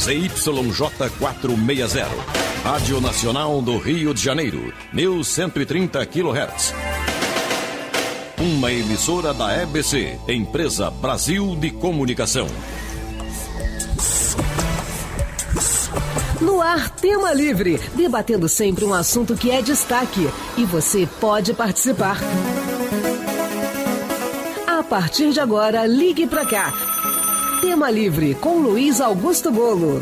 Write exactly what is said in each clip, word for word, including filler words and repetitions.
Z Y J quatrocentos e sessenta, Rádio Nacional do Rio de Janeiro, mil cento e trinta quilohertz. Uma emissora da E B C, Empresa Brasil de Comunicação. No ar, Tema Livre, debatendo sempre um assunto que é destaque. E você pode participar. A partir de agora, ligue pra cá. Tema Livre, com Luiz Augusto Bolo.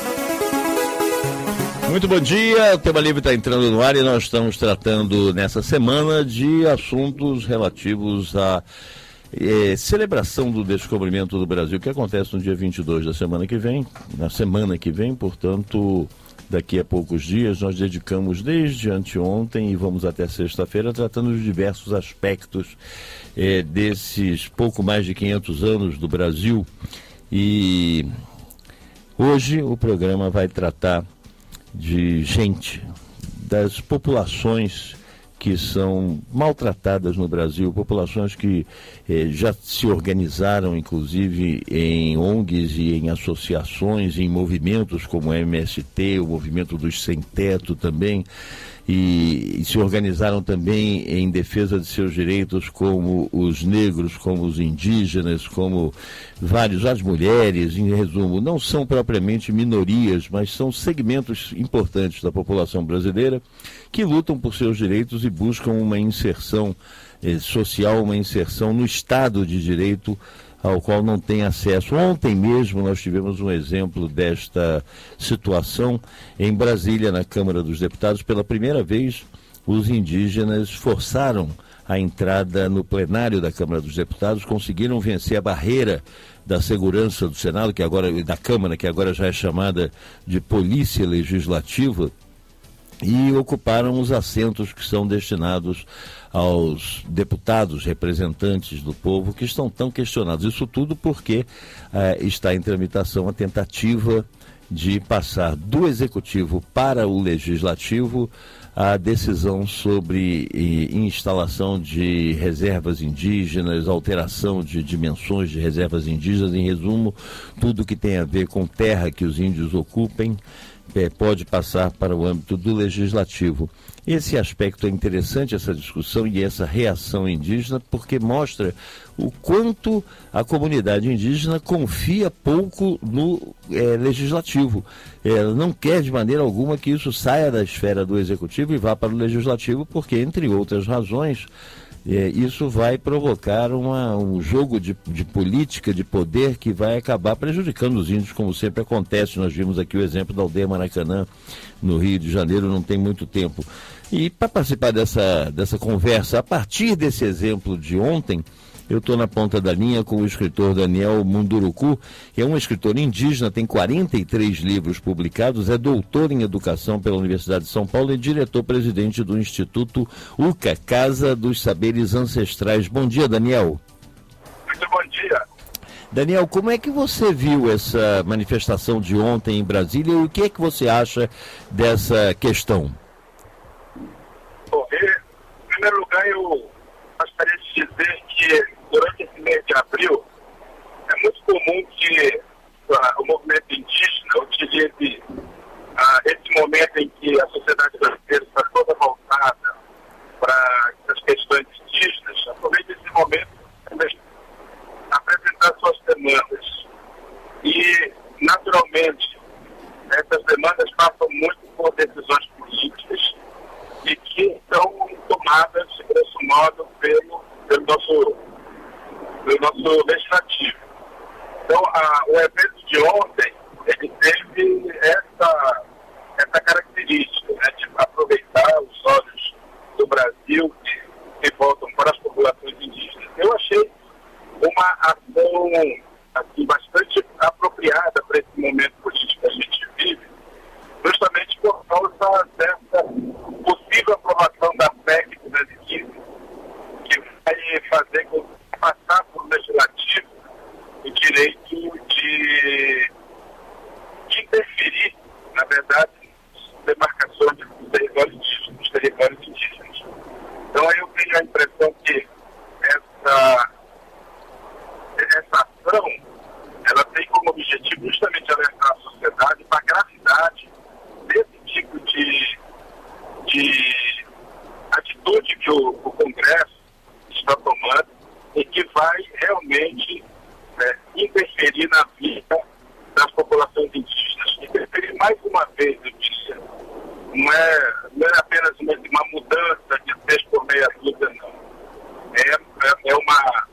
Muito bom dia, o Tema Livre está entrando no ar e nós estamos tratando nessa semana de assuntos relativos à eh, celebração do descobrimento do Brasil, que acontece no dia vinte e dois da semana que vem, na semana que vem, portanto, daqui a poucos dias. Nós dedicamos desde anteontem e vamos até sexta-feira tratando de diversos aspectos eh, desses pouco mais de quinhentos anos do Brasil. E hoje o programa vai tratar de gente, das populações que são maltratadas no Brasil, populações que eh, já se organizaram, inclusive, em O N Gs e em associações, em movimentos como o M S T, o movimento dos sem-teto também, e, e se organizaram também em defesa de seus direitos, como os negros, como os indígenas, como vários, as mulheres, em resumo, não são propriamente minorias, mas são segmentos importantes da população brasileira que lutam por seus direitos e buscam uma inserção eh, social, uma inserção no Estado de Direito ao qual não tem acesso. Ontem mesmo nós tivemos um exemplo desta situação em Brasília, na Câmara dos Deputados. Pela primeira vez, os indígenas forçaram a entrada no plenário da Câmara dos Deputados, conseguiram vencer a barreira da segurança do Senado, que agora, da Câmara, que agora já é chamada de Polícia Legislativa, e ocuparam os assentos que são destinados aos deputados, representantes do povo, que estão tão questionados. Isso tudo porque eh, está em tramitação a tentativa de passar do Executivo para o Legislativo a decisão sobre eh, instalação de reservas indígenas, alteração de dimensões de reservas indígenas, em resumo, tudo que tem a ver com terra que os índios ocupem, É, pode passar para o âmbito do Legislativo. Esse aspecto é interessante, essa discussão e essa reação indígena, porque mostra o quanto a comunidade indígena confia pouco no é, Legislativo. Ela não quer de maneira alguma que isso saia da esfera do Executivo e vá para o Legislativo, porque, entre outras razões, É, isso vai provocar uma, um jogo de, de política, de poder, que vai acabar prejudicando os índios, como sempre acontece. Nós vimos aqui o exemplo da aldeia Maracanã, no Rio de Janeiro, não tem muito tempo. E para participar dessa, dessa conversa, a partir desse exemplo de ontem, eu estou na ponta da linha com o escritor Daniel Munduruku, que é um escritor indígena, tem quarenta e três livros publicados, é doutor em educação pela Universidade de São Paulo e diretor-presidente do Instituto U C A, Casa dos Saberes Ancestrais. Bom dia, Daniel. Muito bom dia. Daniel, como é que você viu essa manifestação de ontem em Brasília e o que é que você acha dessa questão? Bom, em primeiro lugar, eu gostaria de dizer que durante esse mês de abril é muito comum que uh, o movimento indígena utilize uh, esse momento em que a sociedade brasileira está toda voltada para as questões indígenas, aproveite esse momento para apresentar suas demandas. E, naturalmente, essas demandas passam muito por decisões políticas e que são tomadas, de grosso modo, pelo, pelo, nosso, pelo nosso legislativo. Então, a, o evento de ontem, ele teve essa, essa característica, né, de aproveitar os olhos do Brasil que, que voltam para as populações indígenas. Eu achei uma ação assim, bastante apropriada para esse momento político que a gente vive, justamente por causa dessa possível aprovação da P E C duzentos e quinze, que vai fazer com que passar por legislativo o direito de, de interferir, na verdade, nas demarcações dos territórios indígenas, dos territórios indígenas. Então, aí eu tenho a impressão que essa, essa ação, ela tem como objetivo justamente alertar a sociedade e na vida das populações indígenas. E preferir mais uma vez, eu disse, não é, não é apenas uma, uma mudança de seis por meia dúzia, não. É, é, é, uma,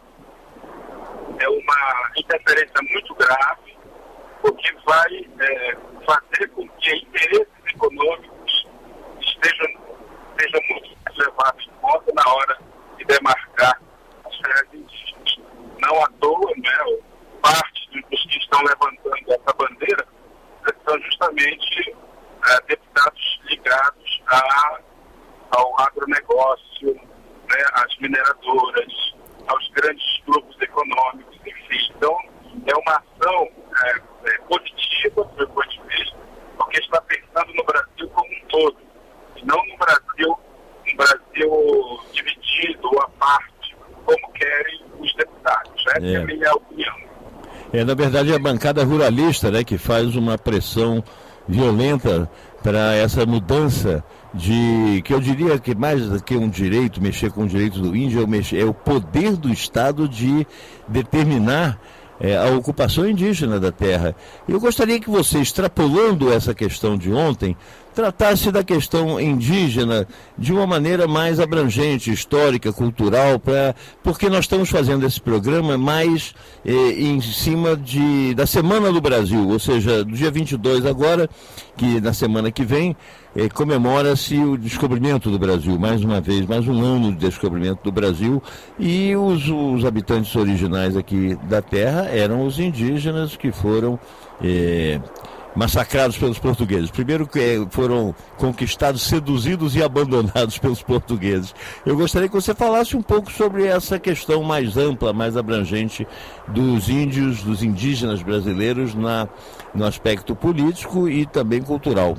é uma interferência muito grave, porque vai é, fazer com que interesses econômicos estejam, estejam muito levados em conta na hora de demarcar as terras indígenas. Não à toa, né, parte dos que estão levantando essa bandeira são justamente é, deputados ligados a, ao agronegócio, né, às mineradoras, aos grandes grupos econômicos, enfim. Então, é uma ação é, é, positiva, do meu ponto de vista, porque está pensando no Brasil como um todo, e não no Brasil, um Brasil dividido ou à parte, como querem os deputados. Essa é, é a minha opinião. É, na verdade, é a bancada ruralista, né, que faz uma pressão violenta para essa mudança de, que eu diria que mais do que um direito, mexer com o direito do índio, é o, mexer, é o poder do Estado de determinar é, a ocupação indígena da terra. Eu gostaria que você, extrapolando essa questão de ontem, tratasse da questão indígena de uma maneira mais abrangente, histórica, cultural, pra, porque nós estamos fazendo esse programa mais eh, em cima de, da Semana do Brasil, ou seja, do dia vinte e dois agora, que na semana que vem eh, comemora-se o descobrimento do Brasil, mais uma vez, mais um ano de descobrimento do Brasil, e os, os habitantes originais aqui da terra eram os indígenas que foram eh, massacrados pelos portugueses. Primeiro que foram conquistados, seduzidos e abandonados pelos portugueses. Eu gostaria que você falasse um pouco sobre essa questão mais ampla, mais abrangente dos índios, dos indígenas brasileiros na, no aspecto político e também cultural.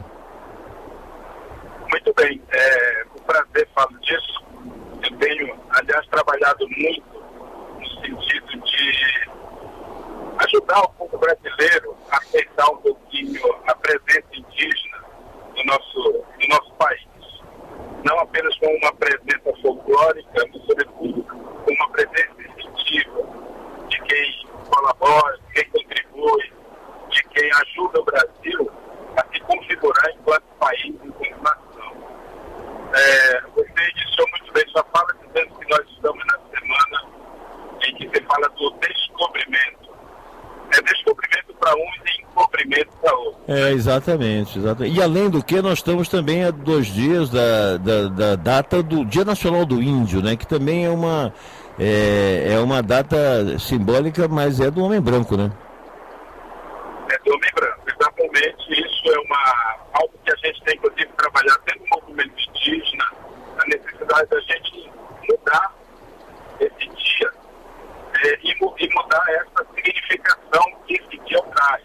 Muito bem. É um prazer falar disso. Eu tenho, aliás, trabalhado muito no sentido de ajudar o povo brasileiro a aceitar um pouquinho a presença indígena no nosso, no nosso país. Não apenas como uma presença folclórica, mas sobretudo como uma presença efetiva de quem colabora, de quem contribui, de quem ajuda o Brasil a se configurar enquanto país, enquanto nação. É, você iniciou muito bem sua fala dizendo que nós estamos na semana em que se fala do descobrimento. É descobrimento para uns e encobrimento para outros. É, exatamente, exatamente. E além do que, nós estamos também a dois dias da, da, da data do Dia Nacional do Índio, né? Que também é uma, é, é uma data simbólica, mas é do homem branco, né? É do homem branco, exatamente. Isso é uma, algo que a gente tem, inclusive, trabalhar dentro do movimento indígena, a necessidade da gente mudar esse dia. É, e, e mudar essa significação que esse dia traz.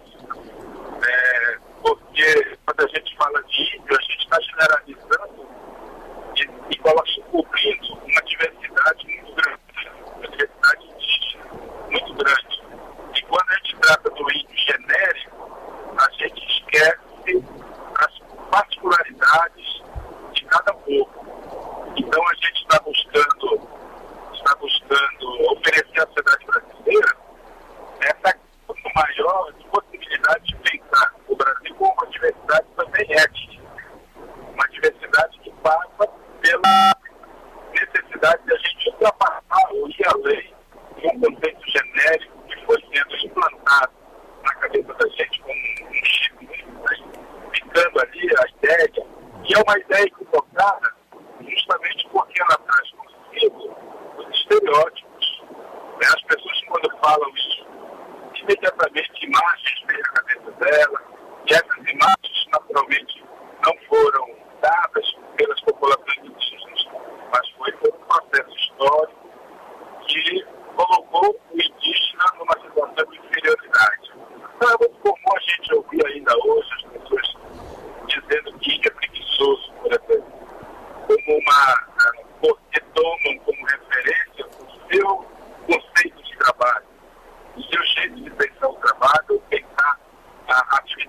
É, porque quando a gente fala de índio, a gente está generalizando e, e cobrindo uma diversidade muito grande, uma diversidade indígena muito grande. E quando a gente trata do índio genérico, a gente esquece as particularidades de cada povo. Então a gente está buscando está buscando oferecer à sociedade brasileira essa maior possibilidade de pensar o Brasil como uma diversidade também étnica. Uma diversidade que passa pela necessidade de a gente ultrapassar ou ir além de um conceito genérico que foi sendo implantado na cabeça da gente como um chip, ficando ali a ideia, e é uma ideia equivocada justamente porque ela traz consigo os estereótipos. Né? As pessoas, quando falam isso, imediatamente imagens vêm na cabeça dela, e essas imagens, naturalmente, não foram dadas pelas populações indígenas, mas foi por um processo histórico que colocou o indígena numa situação de inferioridade. Então é muito comum a gente ouvir ainda hoje as pessoas dizendo que índio é preguiçoso, por exemplo, como uma, porque tomam como referência o seu conceito de trabalho, o seu jeito de pensar o trabalho, pensar a atividade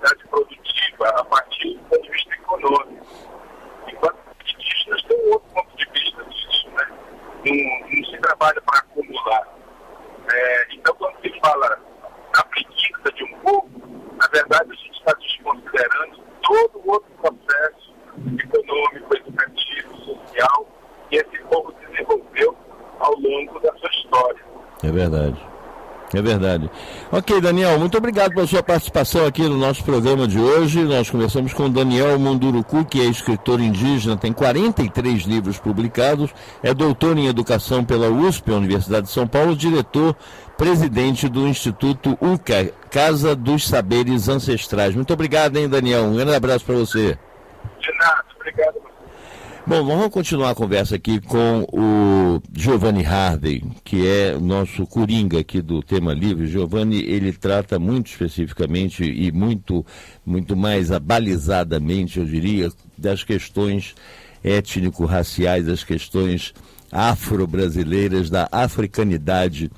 verdade, a gente está desconsiderando todo o outro processo econômico, educativo, social que esse povo desenvolveu ao longo da sua história. É verdade. É verdade. Ok, Daniel, muito obrigado pela sua participação aqui no nosso programa de hoje. Nós conversamos com Daniel Munduruku, que é escritor indígena, tem quarenta e três livros publicados, é doutor em educação pela U S P, Universidade de São Paulo, diretor, presidente do Instituto U C A, Casa dos Saberes Ancestrais. Muito obrigado, hein, Daniel? Um grande abraço para você. De nada, obrigado. Bom, vamos continuar a conversa aqui com o Giovanni Harvey, que é nosso coringa aqui do Tema Livre. Giovanni, ele trata muito especificamente e muito, muito mais abalizadamente, eu diria, das questões étnico-raciais, das questões afro-brasileiras, da africanidade,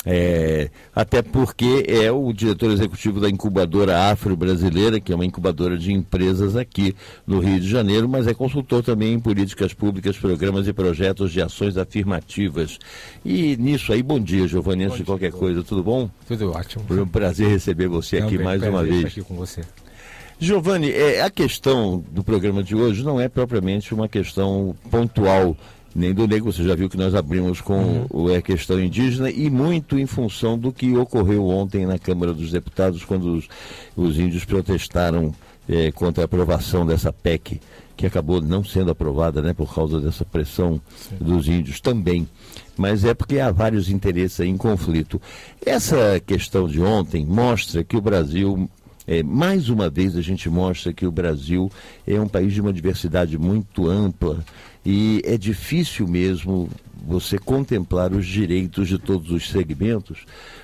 é, até porque é o diretor executivo da incubadora afro-brasileira, que é uma incubadora de empresas aqui no Rio de Janeiro, mas é consultor também em políticas públicas, programas e projetos de ações afirmativas. E nisso aí, bom dia, Giovanni, antes de qualquer coisa, tudo bom? Tudo ótimo. Foi um prazer receber você aqui mais uma vez. Estar aqui com você. Giovanni, é, a questão do programa de hoje não é propriamente uma questão pontual, nem do negro. Você já viu que nós abrimos com uhum. a questão indígena e muito em função do que ocorreu ontem na Câmara dos Deputados, quando os, os índios protestaram é, contra a aprovação dessa P E C, que acabou não sendo aprovada, né, por causa dessa pressão Sim. dos índios também. Mas é porque há vários interesses aí em conflito. Essa questão de ontem mostra que o Brasil... É, mais uma vez a gente mostra que o Brasil é um país de uma diversidade muito ampla e é difícil mesmo você contemplar os direitos de todos os segmentos,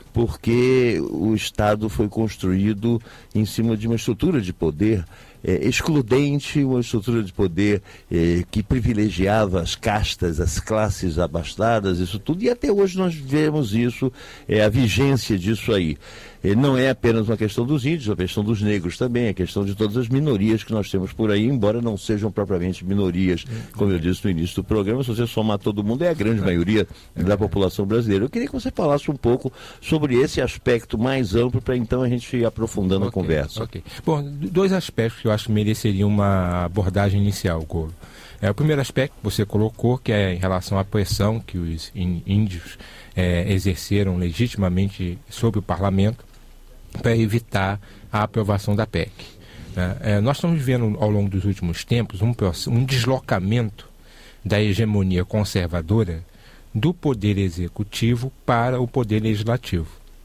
porque o Estado foi construído em cima de uma estrutura de poder é, excludente, uma estrutura de poder é, que privilegiava as castas, as classes abastadas, isso tudo, e até hoje nós vemos isso, é, a vigência disso aí. É, não é apenas uma questão dos índios, é uma questão dos negros também, é questão de todas as minorias que nós temos por aí, embora não sejam propriamente minorias, como eu disse no início do programa, se você somar todo mundo, é a grande maioria da população brasileira. Eu queria que você falasse um pouco sobre esse aspecto mais amplo, para então a gente ir aprofundando okay, a conversa. Ok. Bom, dois aspectos que eu acho que mereceriam uma abordagem inicial, Golo. É, o primeiro aspecto que você colocou, que é em relação à pressão que os índios é, exerceram legitimamente sobre o parlamento para evitar a aprovação da P E C. É, é, nós estamos vendo ao longo dos últimos tempos um, um deslocamento da hegemonia conservadora do poder executivo para o poder legislativo.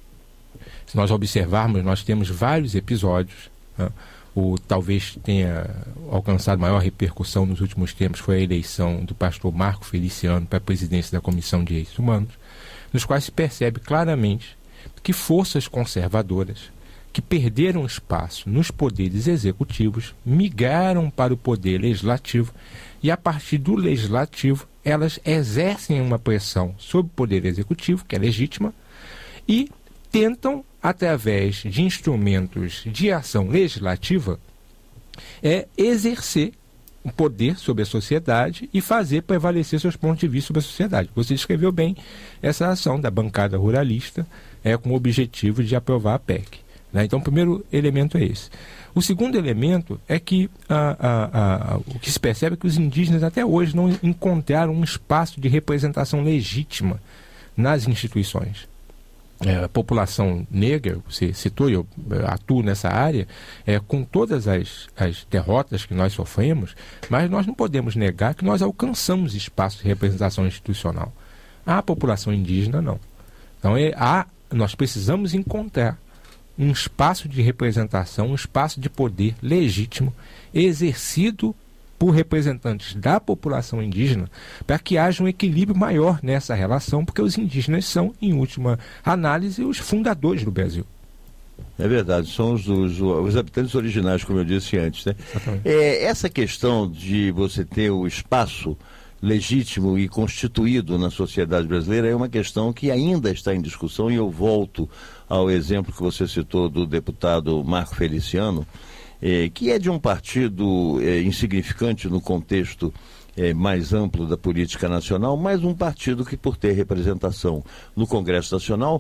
Se nós observarmos, nós temos vários episódios. Né? O talvez tenha alcançado maior repercussão nos últimos tempos foi a eleição do pastor Marco Feliciano para a presidência da Comissão de Direitos Humanos, nos quais se percebe claramente que forças conservadoras que perderam espaço nos poderes executivos migraram para o poder legislativo e, a partir do legislativo, elas exercem uma pressão sobre o poder executivo, que é legítima, e tentam, através de instrumentos de ação legislativa, é exercer o poder sobre a sociedade e fazer prevalecer seus pontos de vista sobre a sociedade. Você descreveu bem essa ação da bancada ruralista é, com o objetivo de aprovar a P E C. Né? Então, o primeiro elemento é esse. O segundo elemento é que a, a, a, o que se percebe é que os indígenas até hoje não encontraram um espaço de representação legítima nas instituições. É, a população negra, você citou, eu atuo nessa área, é, com todas as, as derrotas que nós sofremos, mas nós não podemos negar que nós alcançamos espaço de representação institucional. A população indígena, não. Então, é, há, nós precisamos encontrar um espaço de representação, um espaço de poder legítimo, exercido por representantes da população indígena, para que haja um equilíbrio maior nessa relação, porque os indígenas são, em última análise, os fundadores do Brasil. É verdade, são os, os, os habitantes originais, como eu disse antes, né? É, essa questão de você ter o espaço legítimo e constituído na sociedade brasileira é uma questão que ainda está em discussão, e eu volto ao exemplo que você citou do deputado Marco Feliciano, É, que é de um partido é, insignificante no contexto é, mais amplo da política nacional, mas um partido que, por ter representação no Congresso Nacional,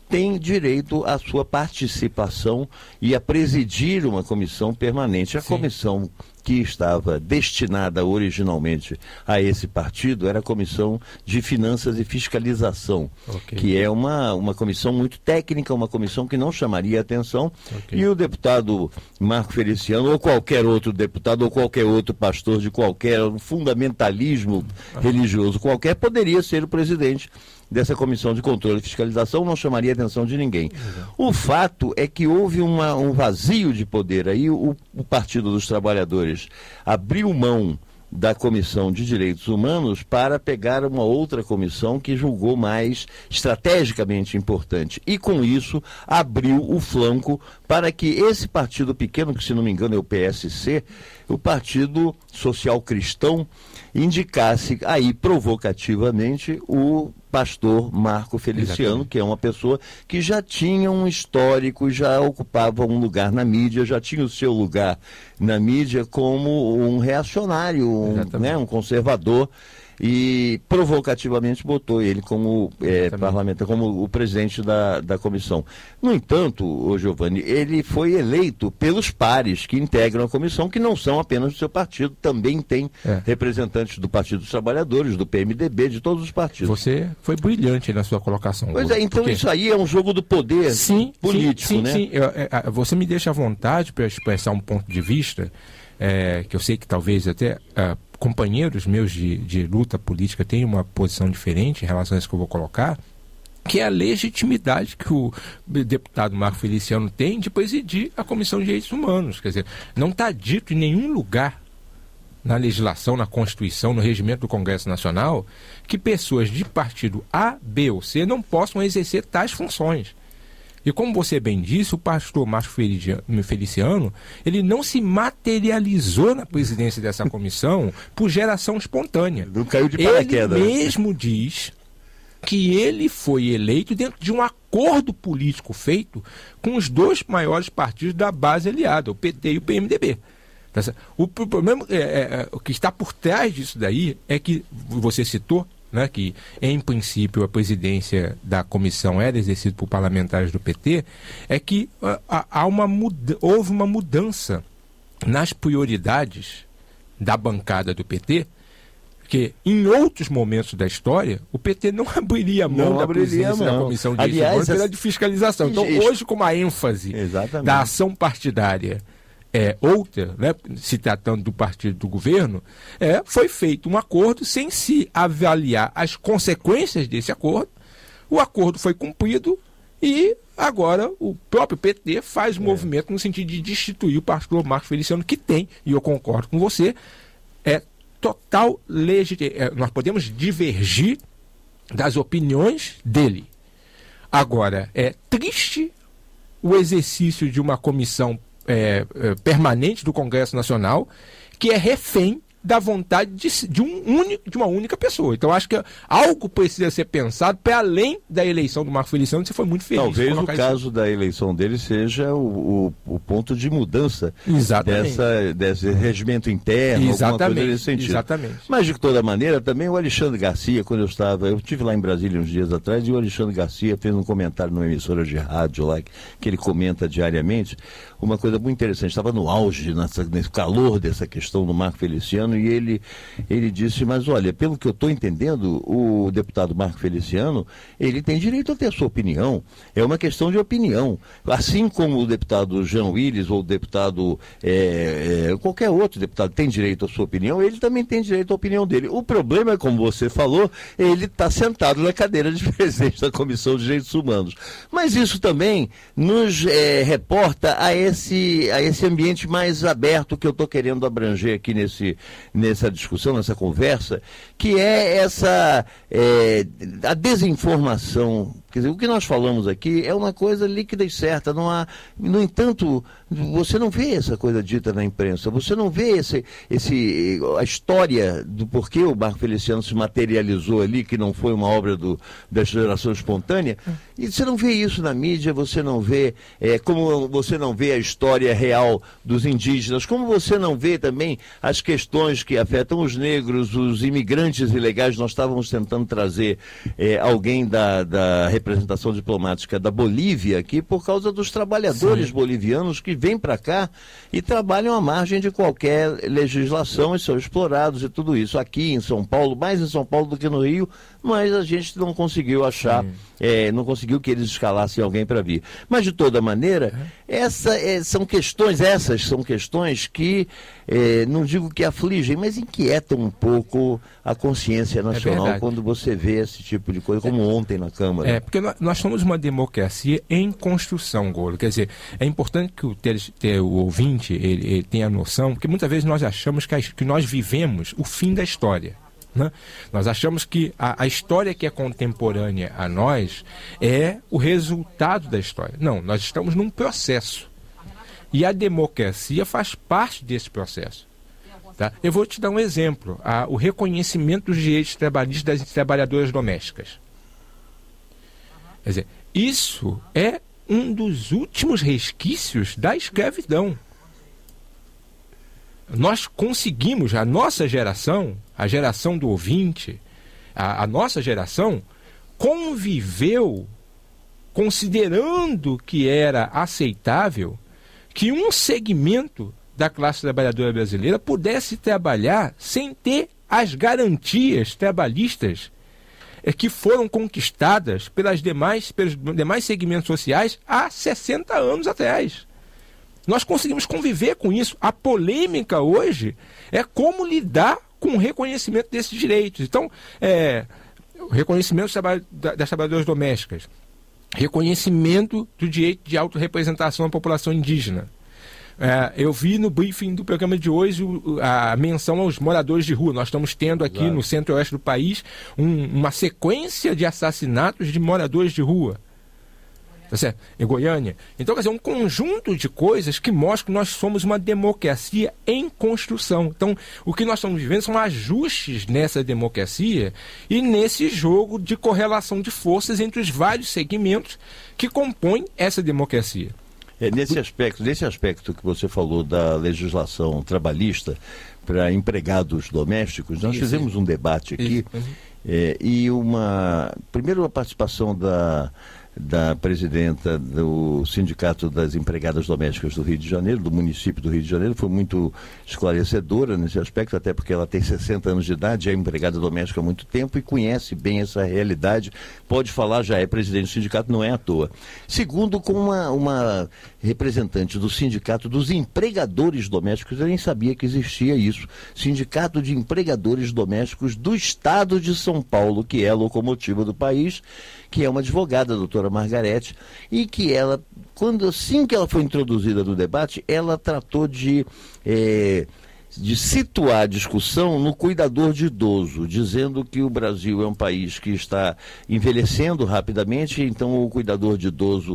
tem direito à sua participação e a presidir uma comissão permanente. A Sim. comissão que estava destinada originalmente a esse partido era a Comissão de Finanças e Fiscalização, okay. que é uma, uma comissão muito técnica, uma comissão que não chamaria atenção, okay. e o deputado Marco Feliciano, ou qualquer outro deputado, ou qualquer outro pastor de qualquer fundamentalismo ah. religioso qualquer, poderia ser o presidente dessa Comissão de Controle e Fiscalização, não chamaria a atenção de ninguém. Uhum. O fato é que houve uma, um vazio de poder. Aí o, o Partido dos Trabalhadores abriu mão da Comissão de Direitos Humanos para pegar uma outra comissão que julgou mais estrategicamente importante. E com isso abriu o flanco para que esse partido pequeno, que se não me engano é o P S C, o Partido Social Cristão, indicasse aí provocativamente o pastor Marco Feliciano, Exatamente. que é uma pessoa que já tinha um histórico, já ocupava um lugar na mídia, já tinha o seu lugar na mídia como um reacionário, um, né, um conservador, e provocativamente botou ele como é, parlamentar, como o presidente da, da comissão. No entanto, ô Giovanni, ele foi eleito pelos pares que integram a comissão, que não são apenas do seu partido, também tem é. representantes do Partido dos Trabalhadores, do P M D B, de todos os partidos. Você foi brilhante na sua colocação. Pois é, então porque... isso aí é um jogo do poder sim, político, sim, sim, né? Sim, eu, é, você me deixa à vontade para expressar um ponto de vista, é, que eu sei que talvez até... É, companheiros meus de, de luta política têm uma posição diferente em relação a isso que eu vou colocar, que é a legitimidade que o deputado Marco Feliciano tem de presidir a Comissão de Direitos Humanos. Quer dizer, não está dito em nenhum lugar na legislação, na Constituição, no regimento do Congresso Nacional, que pessoas de partido A, B ou C não possam exercer tais funções. E como você bem disse, o pastor Marco Feliciano, ele não se materializou na presidência dessa comissão por geração espontânea. Não caiu de paraquedas. Ele mesmo diz que ele foi eleito dentro de um acordo político feito com os dois maiores partidos da base aliada, o P T e o P M D B. O problema é, é, o que está por trás disso daí é que você citou, né, que em princípio a presidência da comissão era exercida por parlamentares do P T, é que uh, há uma muda- houve uma mudança nas prioridades da bancada do P T, que em outros momentos da história o P T não abriria mão não da abriria presidência mão. da comissão de Aliás, essa... de fiscalização. Então hoje, com a ênfase Exatamente. da ação partidária É, outra, né, se tratando do partido do governo, é, foi feito um acordo sem se avaliar as consequências desse acordo. O acordo foi cumprido e agora o próprio P T faz um é. movimento no sentido de destituir o pastor Marco Feliciano, que tem, e eu concordo com você, é total legitimidade. É, nós podemos divergir das opiniões dele. Agora, é triste o exercício de uma comissão É, é, permanente do Congresso Nacional, que é refém da vontade de, de, um único, de uma única pessoa. Então acho que algo precisa ser pensado para além da eleição do Marco Feliciano. Você foi muito feliz. Talvez o caso isso. da eleição dele seja o, o, o ponto de mudança dessa, desse regimento interno, Exatamente. alguma coisa nesse sentido. Exatamente. Mas de toda maneira, também o Alexandre Garcia, quando eu estava, eu estive lá em Brasília uns dias atrás, e o Alexandre Garcia fez um comentário numa emissora de rádio lá, que, que ele comenta diariamente, uma coisa muito interessante. Estava no auge, nessa, nesse calor dessa questão do Marco Feliciano, e ele, ele disse, mas olha, pelo que eu estou entendendo, o deputado Marco Feliciano, ele tem direito a ter a sua opinião, é uma questão de opinião, assim como o deputado Jean Willis, ou o deputado, é, é, qualquer outro deputado tem direito à sua opinião, ele também tem direito à opinião dele. O problema é, como você falou, ele está sentado na cadeira de presidente da Comissão de Direitos Humanos, mas isso também nos é, reporta a esse, a esse ambiente mais aberto que eu estou querendo abranger aqui nesse nessa discussão, nessa conversa, que é essa é, a desinformação. Quer dizer, o que nós falamos aqui é uma coisa líquida e certa. Não há, no entanto, você não vê essa coisa dita na imprensa, você não vê esse, esse, a história do porquê o Marco Feliciano se materializou ali, que não foi uma obra do, da geração espontânea, e você não vê isso na mídia, você não vê, é, como você não vê a história real dos indígenas, como você não vê também as questões que afetam os negros, os imigrantes ilegais. Nós estávamos tentando trazer é, alguém da, da representação diplomática da Bolívia aqui por causa dos trabalhadores Sim. bolivianos que vêm para cá e trabalham à margem de qualquer legislação e são explorados e tudo isso. Aqui em São Paulo, mais em São Paulo do que no Rio, mas a gente não conseguiu achar, é, não conseguiu que eles escalassem alguém para vir. Mas de toda maneira, uhum. essa, é, são questões, essas são questões que, é, não digo que afligem, mas inquietam um pouco a consciência nacional é quando você vê esse tipo de coisa, como é, ontem na Câmara. É, porque nós, nós somos uma democracia em construção, Golo. Quer dizer, é importante que o, ter, ter, o ouvinte ele, ele tenha noção, porque muitas vezes nós achamos que, a, que nós vivemos o fim da história. Né? Nós achamos que a, a história que é contemporânea a nós é o resultado da história. Não, nós estamos num processo. E a democracia faz parte desse processo. Tá? Eu vou te dar um exemplo. A, o reconhecimento dos direitos trabalhistas das trabalhadoras domésticas. Quer dizer, isso é um dos últimos resquícios da escravidão. Nós conseguimos, a nossa geração, a geração do ouvinte, a, a nossa geração conviveu considerando que era aceitável que um segmento da classe trabalhadora brasileira pudesse trabalhar sem ter as garantias trabalhistas eh, que foram conquistadas pelas demais, pelos demais segmentos sociais há sessenta anos atrás. Nós conseguimos conviver com isso. A polêmica hoje é como lidar com o reconhecimento desses direitos. Então, é, o reconhecimento das trabalhadoras domésticas, reconhecimento do direito de autorrepresentação da população indígena. É, eu vi no briefing do programa de hoje a menção aos moradores de rua. Nós estamos tendo aqui claro. no centro-oeste do país um, uma sequência de assassinatos de moradores de rua. Tá certo? Em Goiânia. Então, quer dizer, um conjunto de coisas que mostram que nós somos uma democracia em construção. Então, o que nós estamos vivendo são ajustes nessa democracia e nesse jogo de correlação de forças entre os vários segmentos que compõem essa democracia. É, nesse aspecto, nesse aspecto que você falou da legislação trabalhista para empregados domésticos, nós isso, fizemos um debate aqui uhum. é, e uma... Primeiro, a participação da... da presidenta do Sindicato das Empregadas Domésticas do Rio de Janeiro, do município do Rio de Janeiro, foi muito esclarecedora nesse aspecto, até porque ela tem sessenta anos de idade, é empregada doméstica há muito tempo e conhece bem essa realidade, pode falar, já é presidente do sindicato, não é à toa. Segundo, com uma, uma representante do Sindicato dos Empregadores Domésticos, eu nem sabia que existia isso, Sindicato de Empregadores Domésticos do Estado de São Paulo, que é a locomotiva do país, que é uma advogada, a doutora Margarete, e que ela, quando, assim que ela foi introduzida no debate, ela tratou de, é, de situar a discussão no cuidador de idoso, dizendo que o Brasil é um país que está envelhecendo rapidamente, então o cuidador de idoso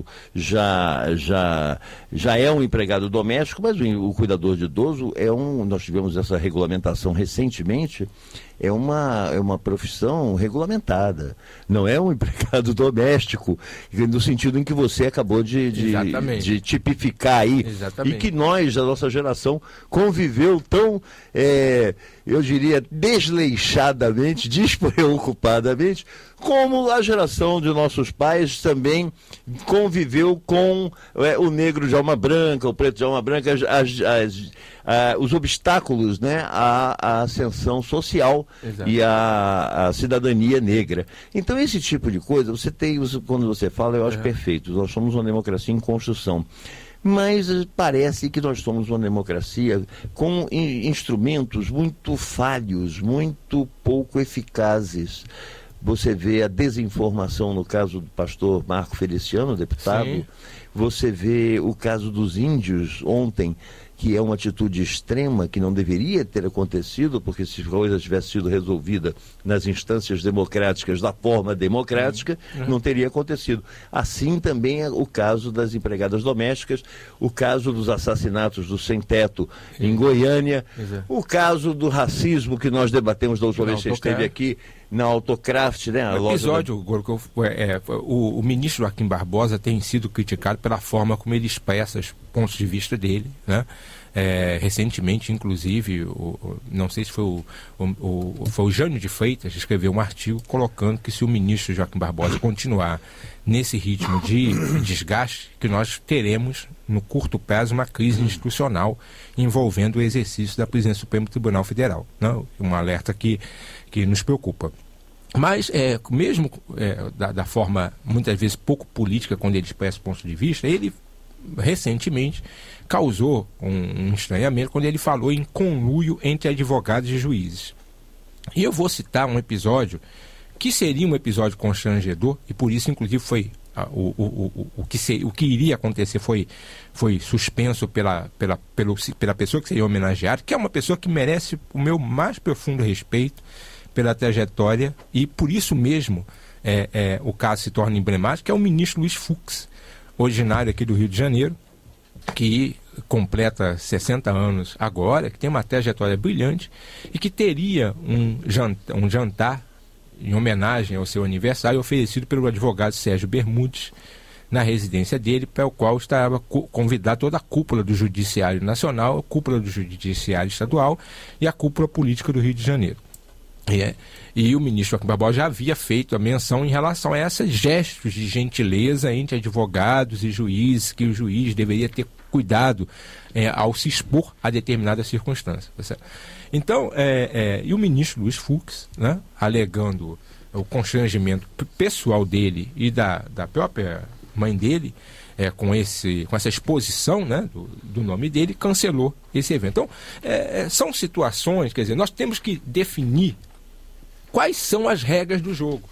já, já, já é um empregado doméstico, mas o, o cuidador de idoso é um, nós tivemos essa regulamentação recentemente, é uma, é uma profissão regulamentada, não é um empregado doméstico, no sentido em que você acabou de, de, de tipificar aí. Exatamente. E que nós, a nossa geração, conviveu tão, é, eu diria, desleixadamente, despreocupadamente, como a geração de nossos pais também conviveu com é, o negro de alma branca, o preto de alma branca, as, as, as, a, os obstáculos, né, à, à ascensão social. Exato. E a, a cidadania negra. Então, esse tipo de coisa, você tem, quando você fala, eu acho é. perfeito. Nós somos uma democracia em construção. Mas parece que nós somos uma democracia com in, instrumentos muito falhos, muito pouco eficazes. Você vê a desinformação no caso do pastor Marco Feliciano, deputado. Sim. Você vê o caso dos índios ontem, que é uma atitude extrema, que não deveria ter acontecido, porque se a coisa tivesse sido resolvida nas instâncias democráticas, da forma democrática, uhum. não teria acontecido. Assim também é o caso das empregadas domésticas, o caso dos assassinatos do sem-teto em uhum. Goiânia, uhum. o caso do racismo que nós debatemos da última vez que você esteve aqui, na Autocraft, né? O episódio, da... é, é, o, o ministro Joaquim Barbosa tem sido criticado pela forma como ele expressa os pontos de vista dele, né? É, recentemente, inclusive, o, o, não sei se foi o, o, o, foi o Jânio de Freitas que escreveu um artigo colocando que se o ministro Joaquim Barbosa continuar nesse ritmo de desgaste, que nós teremos, no curto prazo, uma crise institucional envolvendo o exercício da presidência do Supremo Tribunal Federal, né? Um alerta que, que nos preocupa. Mas, é, mesmo é, da, da forma, muitas vezes, pouco política, quando ele expressa pontos de vista, ele, recentemente, causou um, um estranhamento quando ele falou em conluio entre advogados e juízes. E eu vou citar um episódio que seria um episódio constrangedor, e por isso, inclusive, foi a, o, o, o, o, que se, o que iria acontecer foi, foi suspenso pela, pela, pelo, pela pessoa que seria homenageada, que é uma pessoa que merece o meu mais profundo respeito pela trajetória, e por isso mesmo é, é, o caso se torna emblemático, que é o ministro Luiz Fux, originário aqui do Rio de Janeiro, que completa sessenta anos agora, que tem uma trajetória brilhante e que teria um jantar, um jantar em homenagem ao seu aniversário oferecido pelo advogado Sérgio Bermudes na residência dele, para o qual estava convidado toda a cúpula do Judiciário Nacional, a cúpula do Judiciário Estadual e a cúpula política do Rio de Janeiro. E, é, e o ministro Joaquim Barbosa já havia feito a menção em relação a esses gestos de gentileza entre advogados e juízes, que o juiz deveria ter cuidado é, ao se expor a determinadas circunstâncias. Tá? Então, é, é, e o ministro Luiz Fux, né, alegando o constrangimento pessoal dele e da, da própria mãe dele, é, com, esse, com essa exposição, né, do, do nome dele, cancelou esse evento. Então, é, são situações, quer dizer, nós temos que definir quais são as regras do jogo,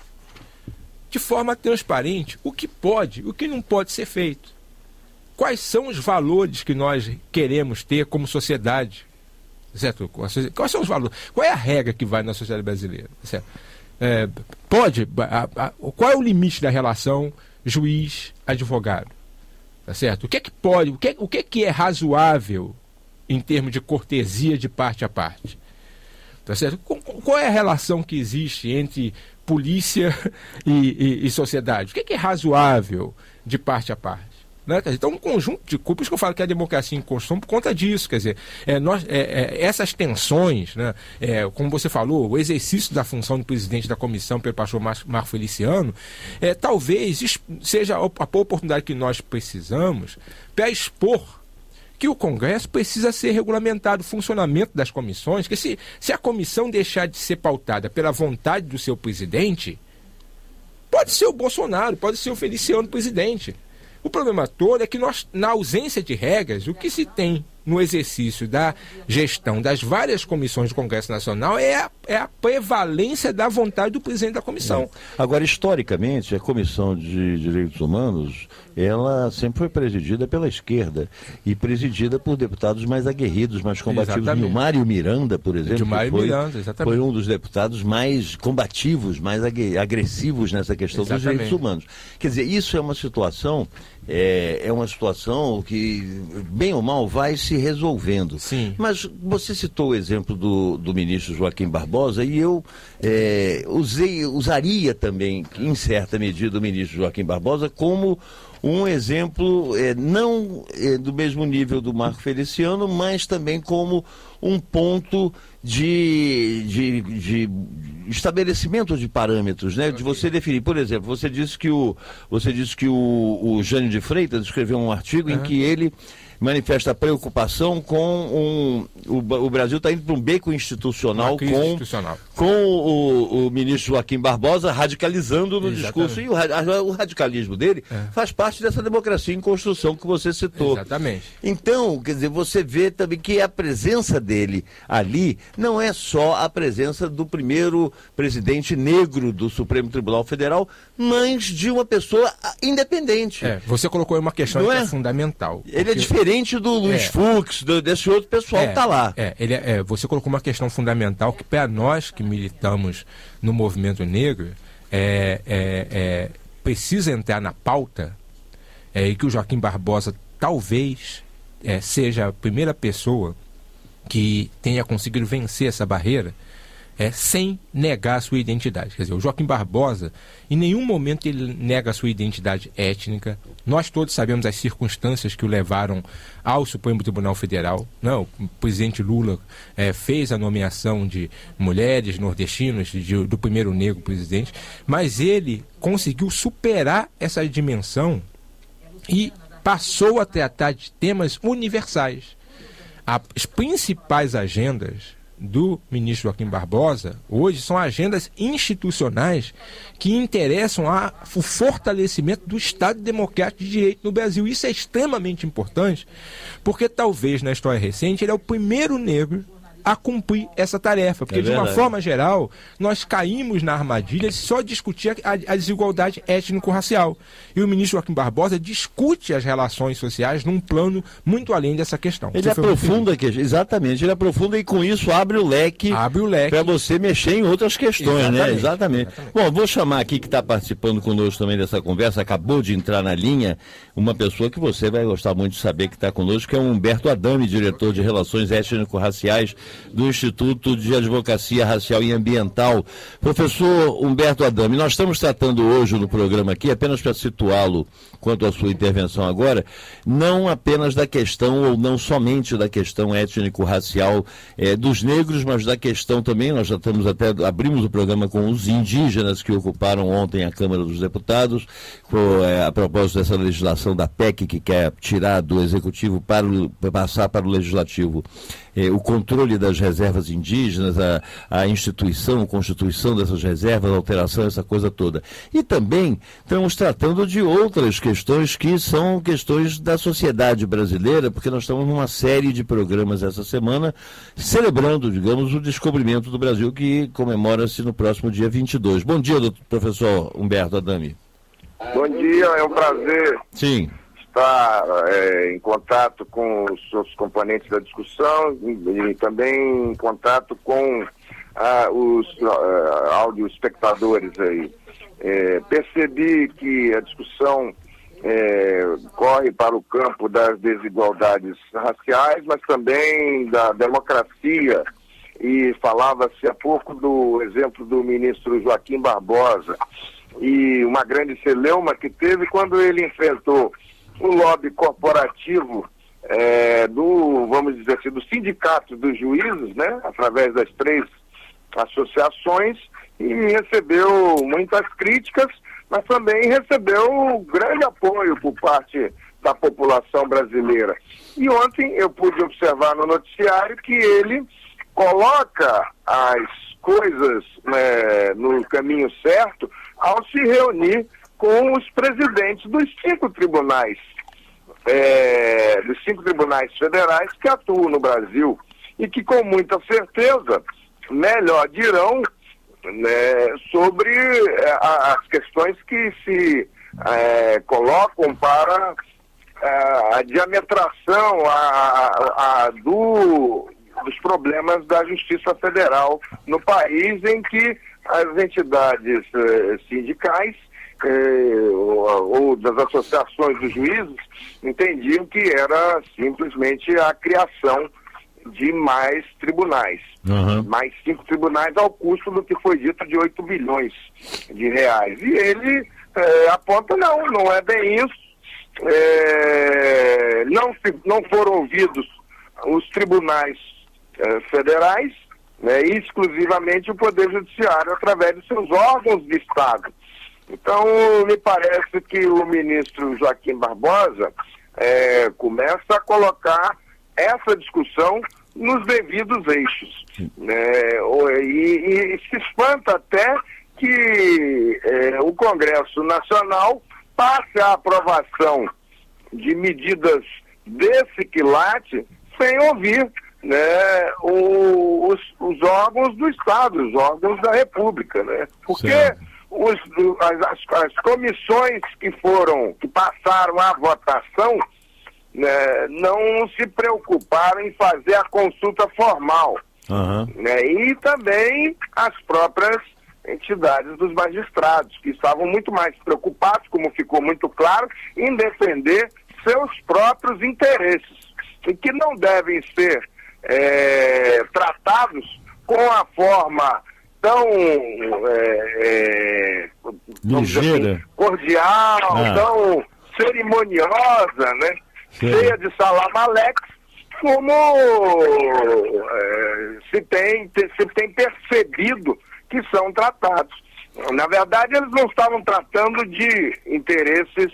de forma transparente, o que pode, o que não pode ser feito. Quais são os valores que nós queremos ter como sociedade? Certo? Quais são os valores? Qual é a regra que vai na sociedade brasileira? Certo? É, pode, a, a, qual é o limite da relação juiz-advogado? Tá certo? O que é que pode, o que, o que é que é razoável em termos de cortesia de parte a parte? Tá certo? Qual é a relação que existe entre polícia e, e, e sociedade? O que é, que é razoável de parte a parte? Né? Então, um conjunto de culpas que eu falo que a democracia em construção por conta disso. Quer dizer, é, nós, é, é, essas tensões, né, é, como você falou, o exercício da função do presidente da comissão pelo pastor Marco Feliciano, é, talvez seja a oportunidade que nós precisamos para expor que o Congresso precisa ser regulamentado, o funcionamento das comissões, que se, se a comissão deixar de ser pautada pela vontade do seu presidente, pode ser o Bolsonaro, pode ser o Feliciano presidente. O problema todo é que nós, na ausência de regras, o que se tem no exercício da gestão das várias comissões do Congresso Nacional é a, é a prevalência da vontade do presidente da comissão. É. Agora, historicamente, a Comissão de Direitos Humanos, ela sempre foi presidida pela esquerda e presidida por deputados mais aguerridos, mais combativos. Mário Miranda, por exemplo, Mário foi, Miranda, foi um dos deputados mais combativos, mais agressivos nessa questão exatamente. Dos direitos humanos. Quer dizer, isso é uma situação, é, é uma situação que, bem ou mal, vai se resolvendo. Sim. Mas você citou o exemplo do, do ministro Joaquim Barbosa e eu é, usei, usaria também, em certa medida, o ministro Joaquim Barbosa como um exemplo, é, não é, do mesmo nível do Marco Feliciano, mas também como um ponto de, de, de estabelecimento de parâmetros, né? Okay. De você definir. Por exemplo, você disse que o, você disse que o, o Jânio de Freitas escreveu um artigo uhum. em que ele manifesta preocupação com um, o, o Brasil está indo para um beco institucional com, institucional. com o, o ministro Joaquim Barbosa radicalizando no Exatamente. Discurso. E o, o radicalismo dele é. faz parte dessa democracia em construção que você citou. Exatamente. Então, quer dizer, você vê também que a presença dele ali não é só a presença do primeiro presidente negro do Supremo Tribunal Federal, mas de uma pessoa independente. É, você colocou aí uma questão não que é? é fundamental. Ele é diferente do Luiz é. Fux, do, desse outro pessoal é, que está lá. É, ele é, é, você colocou uma questão fundamental que para nós que militamos no movimento negro é, é, é, precisa entrar na pauta é, e que o Joaquim Barbosa talvez é, seja a primeira pessoa que tenha conseguido vencer essa barreira é, sem negar a sua identidade. Quer dizer, o Joaquim Barbosa, em nenhum momento ele nega a sua identidade étnica. Nós todos sabemos as circunstâncias que o levaram ao Supremo Tribunal Federal. Não, o presidente Lula é, fez a nomeação de mulheres nordestinas, de, do primeiro negro presidente, mas ele conseguiu superar essa dimensão e passou a tratar de temas universais. As principais agendas do ministro Joaquim Barbosa hoje são agendas institucionais que interessam ao fortalecimento do Estado Democrático de Direito no Brasil. Isso é extremamente importante, porque talvez na história recente ele é o primeiro negro a cumprir essa tarefa, porque é de uma forma geral nós caímos na armadilha de só discutir a, a desigualdade étnico-racial, e o ministro Joaquim Barbosa discute as relações sociais num plano muito além dessa questão. Ele aprofunda, que, exatamente, ele aprofunda e com isso abre o leque, abre o leque para você mexer em outras questões, exatamente, né? Exatamente. exatamente. Bom, vou chamar aqui que está participando conosco também dessa conversa, acabou de entrar na linha, uma pessoa que você vai gostar muito de saber que está conosco, que é o Humberto Adami, diretor de Relações Étnico-Raciais do Instituto de Advocacia Racial e Ambiental. Professor Humberto Adami, nós estamos tratando hoje no programa aqui, apenas para situá-lo quanto à sua intervenção agora, não apenas da questão, ou não somente da questão étnico-racial é, dos negros, mas da questão também, nós já estamos até, abrimos o programa com os indígenas que ocuparam ontem a Câmara dos Deputados, por, é, a propósito dessa legislação da P E C que quer tirar do Executivo para, o, para passar para o Legislativo é, o controle das reservas indígenas, a, a instituição, a constituição dessas reservas, a alteração, essa coisa toda. E também estamos tratando de outras questões que são questões da sociedade brasileira, porque nós estamos numa série de programas essa semana celebrando, digamos, o descobrimento do Brasil, que comemora-se no próximo dia vinte e dois. Bom dia, doutor, professor Humberto Adami. Bom dia, é um prazer. Sim. Estar é, em contato com os seus componentes da discussão e, e também em contato com ah, os ah, audioespectadores aí. É, percebi que a discussão é, corre para o campo das desigualdades raciais, mas também da democracia, e falava-se há pouco do exemplo do ministro Joaquim Barbosa e uma grande celeuma que teve quando ele enfrentou o lobby corporativo é, do, vamos dizer assim, do sindicato dos juízes, né, através das três associações, e recebeu muitas críticas, mas também recebeu grande apoio por parte da população brasileira. E ontem eu pude observar no noticiário que ele coloca as coisas, né, no caminho certo ao se reunir com os presidentes dos cinco tribunais, é, dos cinco tribunais federais que atuam no Brasil e que com muita certeza melhor dirão, né, sobre é, as questões que se é, colocam para é, a diametração a, a, a do, dos problemas da Justiça Federal no país, em que as entidades é, sindicais ou, ou das associações dos juízes entendiam que era simplesmente a criação de mais tribunais, uhum. mais cinco tribunais ao custo do que foi dito de oito bilhões de reais. E ele é, aponta, não, não é bem isso, é, não, se, não foram ouvidos os tribunais é, federais, né, e exclusivamente o Poder Judiciário através de seus órgãos de Estado. Então, me parece que o ministro Joaquim Barbosa é, começa a colocar essa discussão nos devidos eixos. Né? E, e se espanta até que é, o Congresso Nacional passe a aprovação de medidas desse quilate sem ouvir, né, o, os, os órgãos do Estado, os órgãos da República. Né? Porque os, as, as comissões que foram, que passaram a votação, né, não se preocuparam em fazer a consulta formal. Uhum. Né, e também as próprias entidades dos magistrados, que estavam muito mais preocupados, como ficou muito claro, em defender seus próprios interesses, e que não devem ser é, tratados com a forma tão é, é, ligeira, assim, cordial, ah. tão cerimoniosa, né? Cheia de salamalex, como é, se, tem, se tem percebido que são tratados. Na verdade, eles não estavam tratando de interesses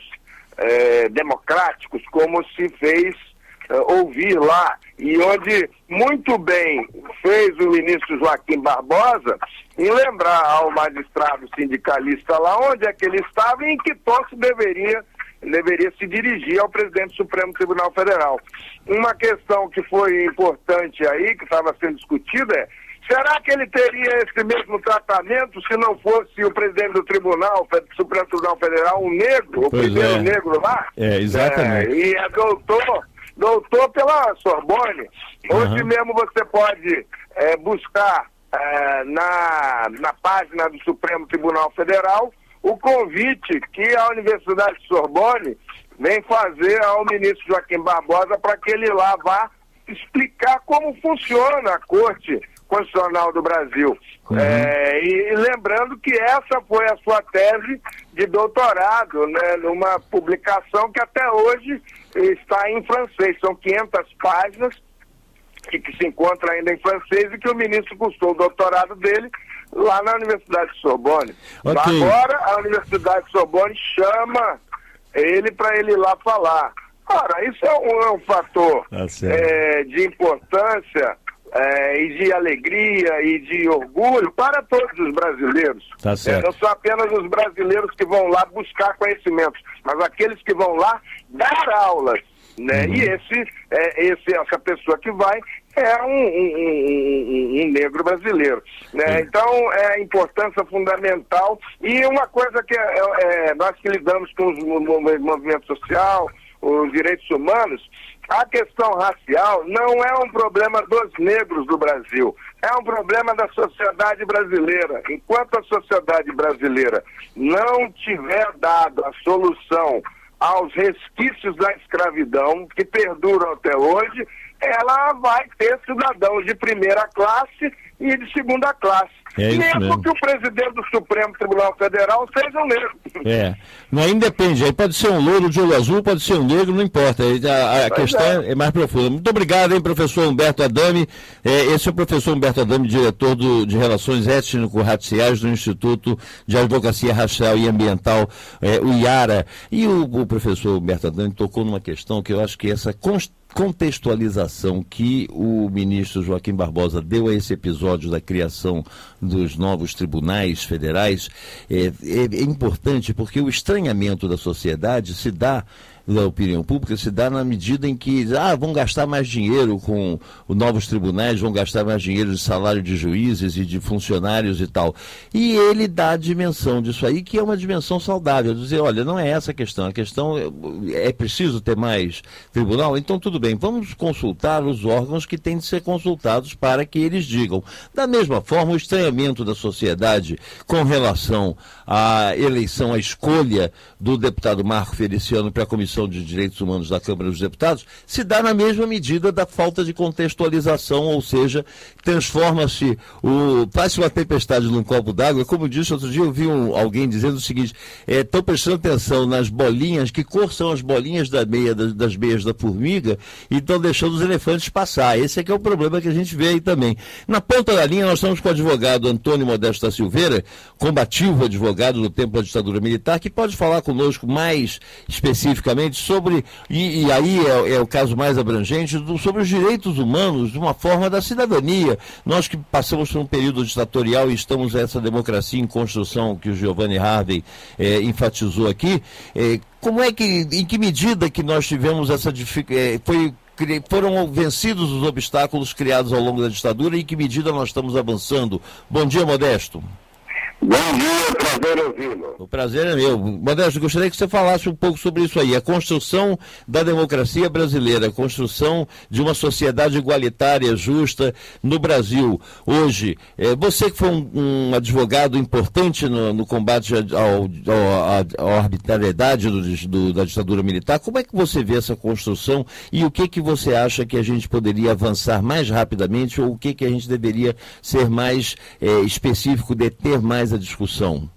é, democráticos, como se fez é, ouvir lá, e onde muito bem fez o ministro Joaquim Barbosa em lembrar ao magistrado sindicalista lá onde é que ele estava e em que tom se deveria, deveria se dirigir ao presidente do Supremo Tribunal Federal. Uma questão que foi importante aí, que estava sendo discutida é: será que ele teria esse mesmo tratamento se não fosse o presidente do Tribunal, do Supremo Tribunal Federal, um negro, o pois primeiro é. negro lá? É, exatamente. É, e é doutor, doutor pela Sorbonne. Hoje uhum. mesmo você pode é, buscar é, na, na página do Supremo Tribunal Federal o convite que a Universidade de Sorbonne vem fazer ao ministro Joaquim Barbosa para que ele lá vá explicar como funciona a Corte Constitucional do Brasil. Uhum. É, e lembrando que essa foi a sua tese de doutorado, né, numa publicação que até hoje está em francês. São quinhentas páginas que, que se encontra ainda em francês e que o ministro custou o doutorado dele lá na Universidade de Sorbonne. Okay. Agora a Universidade de Sorbonne chama ele para ele ir lá falar. Ora, isso é um, é um fator ah, é, de importância É, e de alegria e de orgulho para todos os brasileiros. Tá certo. É, não são apenas os brasileiros que vão lá buscar conhecimentos, mas aqueles que vão lá dar aulas, né? Uhum. E esse, é, esse, essa pessoa que vai é um, um, um, um negro brasileiro, né? Uhum. Então, é a importância fundamental. E uma coisa que é, é, nós que lidamos com o movimento social, os direitos humanos, a questão racial não é um problema dos negros do Brasil, é um problema da sociedade brasileira. Enquanto a sociedade brasileira não tiver dado a solução aos resquícios da escravidão, que perduram até hoje, ela vai ter cidadãos de primeira classe e de segunda classe. É mesmo, mesmo que o presidente do Supremo Tribunal Federal seja um negro. É, não, aí depende, aí pode ser um louro de olho azul, pode ser um negro, não importa, a, a questão é. é mais profunda. Muito obrigado, hein, professor Humberto Adami. É, esse é o professor Humberto Adami, diretor do, de Relações Étnico-Raciais do Instituto de Advocacia Racial e Ambiental, é, o IARA. E o, o professor Humberto Adami tocou numa questão que eu acho que essa const... contextualização que o ministro Joaquim Barbosa deu a esse episódio da criação dos novos tribunais federais é, é, é importante, porque o estranhamento da sociedade se dá, da opinião pública, se dá na medida em que ah, vão gastar mais dinheiro com os novos tribunais, vão gastar mais dinheiro de salário de juízes e de funcionários e tal. E ele dá a dimensão disso aí, que é uma dimensão saudável, dizer, olha, não é essa a questão, a questão é, é preciso ter mais tribunal, então tudo bem, vamos consultar os órgãos que têm de ser consultados para que eles digam. Da mesma forma, o estranhamento da sociedade com relação à eleição, à escolha do deputado Marco Feliciano para a Comissão de Direitos Humanos da Câmara dos Deputados se dá na mesma medida da falta de contextualização, ou seja, transforma-se, o faz-se uma tempestade num copo d'água. Como disse outro dia, eu vi um, alguém dizendo o seguinte, estão é, prestando atenção nas bolinhas, que cor são as bolinhas da meia, das, das meias da formiga, e estão deixando os elefantes passar. Esse é que é o problema que a gente vê aí também. Na ponta da linha nós estamos com o advogado Antônio Modesto da Silveira, combativo advogado do tempo da ditadura militar, que pode falar conosco mais especificamente sobre, e, e aí é, é o caso mais abrangente, do, sobre os direitos humanos de uma forma da cidadania. Nós que passamos por um período ditatorial e estamos essa democracia em construção que o Giovanni Harvey é, enfatizou aqui, é, como é que, em que medida que nós tivemos essa dificuldade, foi foram vencidos os obstáculos criados ao longo da ditadura e em que medida nós estamos avançando? Bom dia, Modesto. Bom dia prazer ouvi-lo. O prazer é meu. Modesto, gostaria que você falasse um pouco sobre isso aí, a construção da democracia brasileira, a construção de uma sociedade igualitária, justa no Brasil. Hoje, é, você que foi um, um advogado importante no, no combate à arbitrariedade do, do, da ditadura militar, como é que você vê essa construção e o que, que você acha que a gente poderia avançar mais rapidamente ou o que, que a gente deveria ser mais é, específico, deter mais a discussão?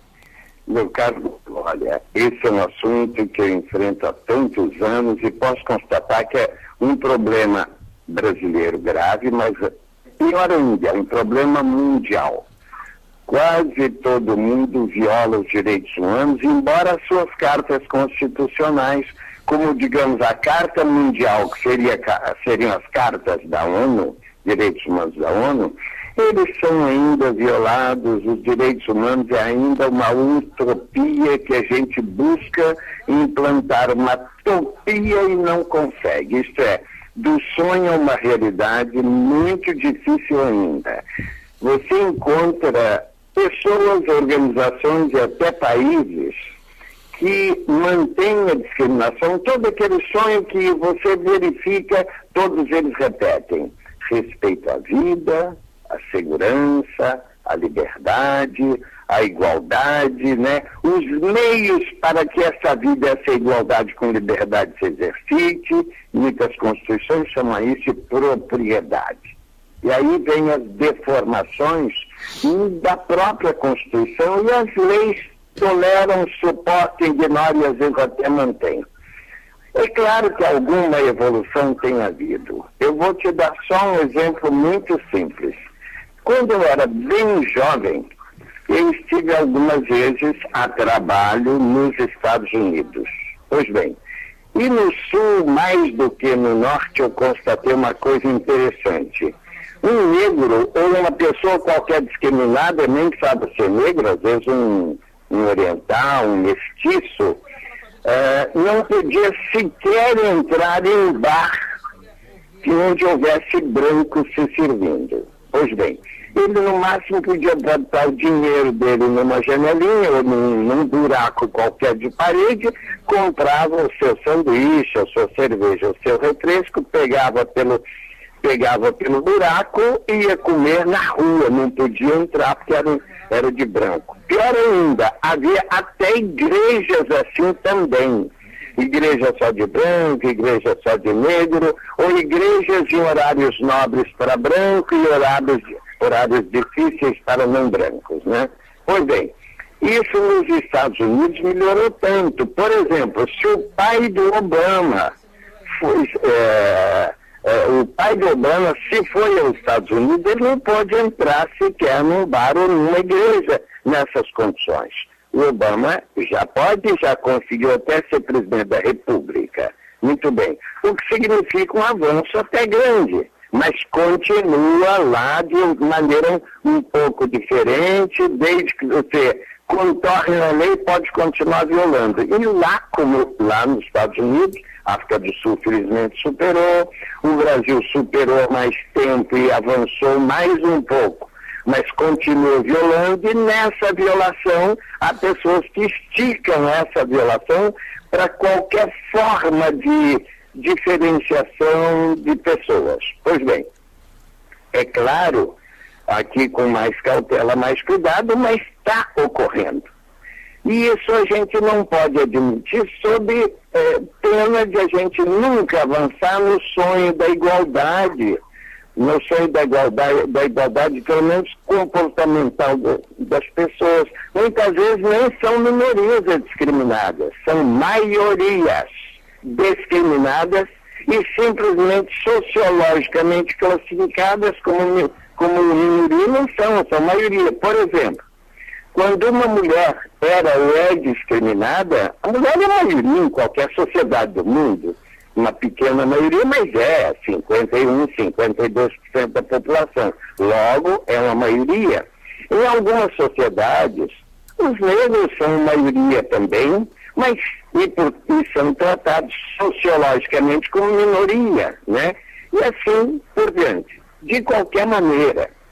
Meu caro, olha, esse é um assunto que eu enfrento há tantos anos e posso constatar que é um problema brasileiro grave, mas pior ainda, é um problema mundial. Quase todo mundo viola os direitos humanos, embora as suas cartas constitucionais, como, digamos, a Carta Mundial, que seria, seriam as cartas da ONU, direitos humanos da ONU, eles são ainda violados, os direitos humanos é ainda uma utopia que a gente busca implantar uma utopia e não consegue. Isto é, do sonho a uma realidade muito difícil ainda. Você encontra pessoas, organizações e até países que mantêm a discriminação, todo aquele sonho que você verifica, todos eles repetem. Respeito à vida, à segurança, à liberdade, à igualdade, né? Os meios para que essa vida, essa igualdade com liberdade se exercite, muitas constituições chamam isso de propriedade. E aí vem as deformações da própria Constituição e as leis toleram, suportam, ignoram e às vezes até mantêm. É claro que alguma evolução tem havido. Eu vou te dar só um exemplo muito simples. Quando eu era bem jovem, eu estive algumas vezes a trabalho nos Estados Unidos. Pois bem, e no Sul, mais do que no Norte, eu constatei uma coisa interessante. Um negro ou uma pessoa qualquer discriminada, nem sabe ser negro, às vezes um, um oriental, um mestiço, Uh, não podia sequer entrar em um bar onde houvesse branco se servindo. Pois bem, ele no máximo podia botar o dinheiro dele numa janelinha ou num, num buraco qualquer de parede, comprava o seu sanduíche, a sua cerveja, o seu refresco, pegava pelo, pegava pelo buraco e ia comer na rua, não podia entrar porque era, era de branco. Pior ainda, havia até igrejas assim também. Igreja só de branco, igreja só de negro, ou igrejas em horários nobres para branco e horários, horários difíceis para não brancos, né? Pois bem, isso nos Estados Unidos melhorou tanto. Por exemplo, se o pai do Obama foi... É, é, o pai do Obama, se foi aos Estados Unidos, ele não pode entrar sequer num bar ou numa igreja nessas condições. O Obama já pode, já conseguiu até ser presidente da República. Muito bem. O que significa um avanço até grande, mas continua lá de maneira um pouco diferente, desde que você contorne a lei, pode continuar violando. E lá, como lá nos Estados Unidos, a África do Sul felizmente superou, o Brasil superou mais tempo e avançou mais um pouco, mas continua violando, e nessa violação há pessoas que esticam essa violação para qualquer forma de diferenciação de pessoas. Pois bem, é claro, aqui com mais cautela, mais cuidado, mas está ocorrendo. E isso a gente não pode admitir sob é, pena de a gente nunca avançar no sonho da igualdade, no sonho da igualdade, da igualdade pelo menos comportamental do, das pessoas. Muitas vezes nem são minorias discriminadas, são maiorias discriminadas e simplesmente sociologicamente classificadas como, como minoria, não são, são maioria. Por exemplo, quando uma mulher era ou é discriminada, a mulher é maioria em qualquer sociedade do mundo, uma pequena maioria, mas é cinquenta e um, cinquenta e dois por cento da população. Logo, é uma maioria. Em algumas sociedades, os negros são maioria também, mas e, por, e são tratados sociologicamente como minoria, né? E assim por diante. De qualquer maneira,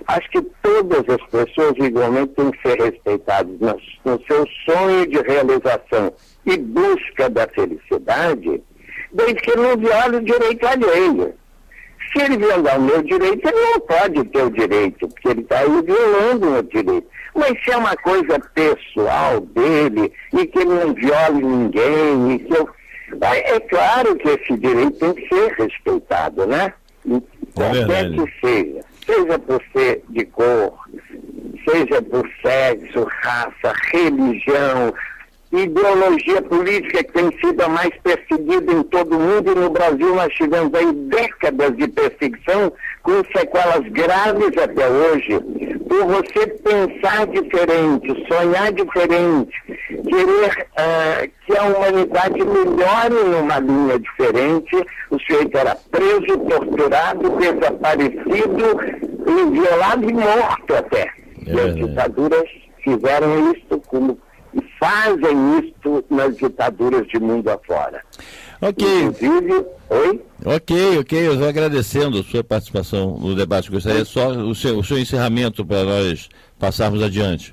Acho que todas as pessoas igualmente têm que ser respeitadas no, no seu sonho de realização e busca da felicidade, desde que não viole o direito alheio. Se ele violar o meu direito, ele não pode ter o direito, porque ele está aí violando o meu direito. Mas se é uma coisa pessoal dele, e que ele não viole ninguém, e que eu... é claro que esse direito tem que ser respeitado, né? Qualquer que seja, seja por ser de cor, seja por sexo, raça, religião, ideologia política que tem sido a mais perseguida em todo o mundo, e no Brasil nós tivemos aí décadas de perseguição com sequelas graves até hoje. Por você pensar diferente, sonhar diferente, querer uh, que a humanidade melhore numa linha diferente, o sujeito era preso, torturado, desaparecido, e violado e morto até. É, e as ditaduras fizeram isso como e fazem isto nas ditaduras de mundo afora. Ok. Inclusive, oi? Ok, ok, eu vou agradecendo a sua participação no debate. Gostaria só o seu, o seu encerramento para nós passarmos adiante.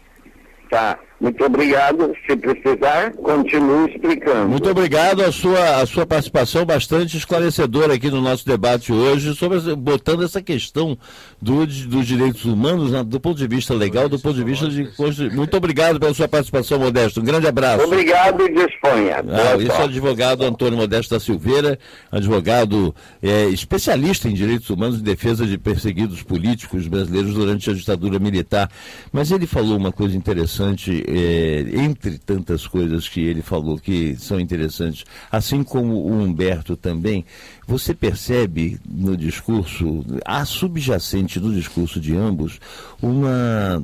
Tá, muito obrigado. Se precisar, continue explicando. Muito obrigado a sua, a sua participação bastante esclarecedora aqui no nosso debate hoje, sobre botando essa questão do, dos direitos humanos, né, do ponto de vista legal, do ponto de vista de... Muito obrigado pela sua participação, Modesto. Um grande abraço. Obrigado e disponha. Ah, isso é o advogado Antônio Modesto da Silveira, advogado é, especialista em direitos humanos e defesa de perseguidos políticos brasileiros durante a ditadura militar. Mas ele falou uma coisa interessante, É, entre tantas coisas que ele falou que são interessantes, assim como o Humberto também, você percebe no discurso, há subjacente no discurso de ambos, uma,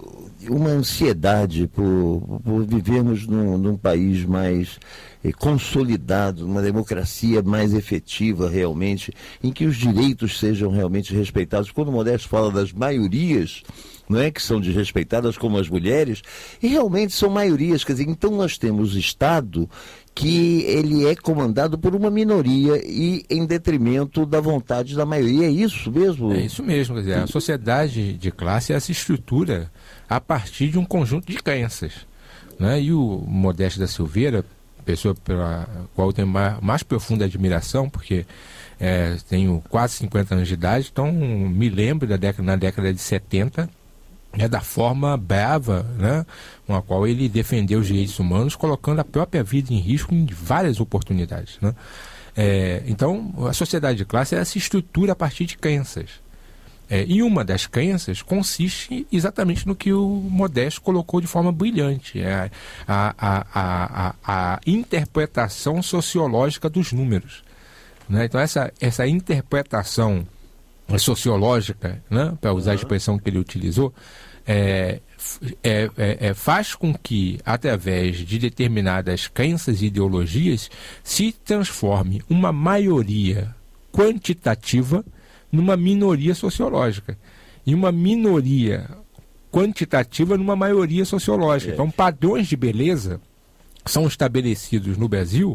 uma ansiedade por, por vivermos num, num país mais eh, consolidado, uma democracia mais efetiva realmente, em que os direitos sejam realmente respeitados. Quando o Modesto fala das maiorias, não é, que são desrespeitadas, como as mulheres, e realmente são maiorias, quer dizer, então nós temos Estado que ele é comandado por uma minoria e em detrimento da vontade da maioria. É isso mesmo? É isso mesmo, quer dizer, a sociedade de classe ela se estrutura a partir de um conjunto de crenças, né? E o Modesto da Silveira, pessoa pela qual eu tenho mais, mais profunda admiração, porque é, tenho quase cinquenta anos de idade, então me lembro da década, na década de setenta, é da forma brava, né, com a qual ele defendeu os direitos humanos, colocando a própria vida em risco em várias oportunidades, né? É, então, a sociedade de classe ela se estrutura a partir de crenças. É, e uma das crenças consiste exatamente no que o Modesto colocou de forma brilhante, é a, a, a, a, a interpretação sociológica dos números, né? Então, essa, essa interpretação sociológica, né, para usar a expressão que ele utilizou, é, é, é, é, faz com que, através de determinadas crenças e ideologias, se transforme uma maioria quantitativa numa minoria sociológica, e uma minoria quantitativa numa maioria sociológica. É. Então, padrões de beleza são estabelecidos no Brasil